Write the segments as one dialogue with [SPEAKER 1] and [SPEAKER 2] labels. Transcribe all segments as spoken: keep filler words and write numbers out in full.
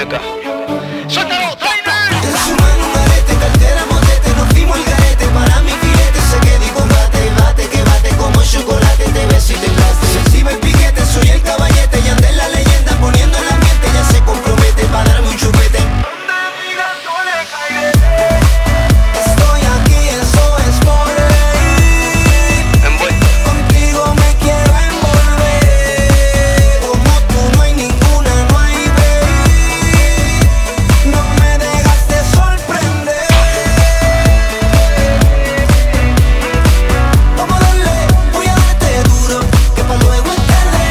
[SPEAKER 1] muñeca. ¡Suéltalo, trainer!
[SPEAKER 2] En su mano un arete, cartera, motete, nos fuimos al garete. Para mi filete se queda y combate, bate, que bate como chocolate, te beso y te enlace. Se encima el piquete, soy el caballete, y andé la leyenda poniendo el ambiente, ya se compromete para darme un chupete. Donde digas yo le caeré. Estoy aquí, eso es por ley.
[SPEAKER 1] Envuelto.
[SPEAKER 2] Contigo me quiero envolver. Como tú no hay ninguna, no hay break. No me dejas de sorprender. Vamos a darle, voy a darte duro, que pa' luego es tarde.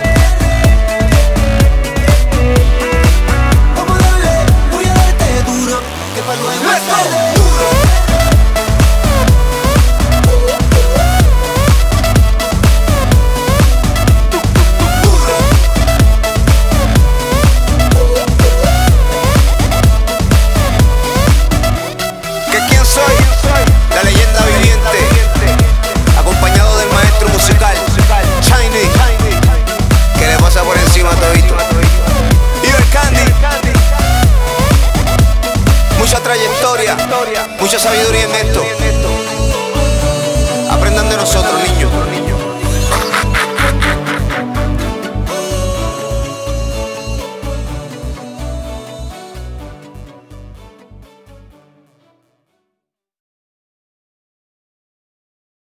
[SPEAKER 2] Vamos a darle, voy a darte duro, que pa' luego es tarde. ¿Que quién soy? La leyenda viviente, acompañado del maestro musical Shiny, que le pasa por encima a todito. Y el Candy, mucha trayectoria, mucha sabiduría en esto. Aprendan de nosotros, niños.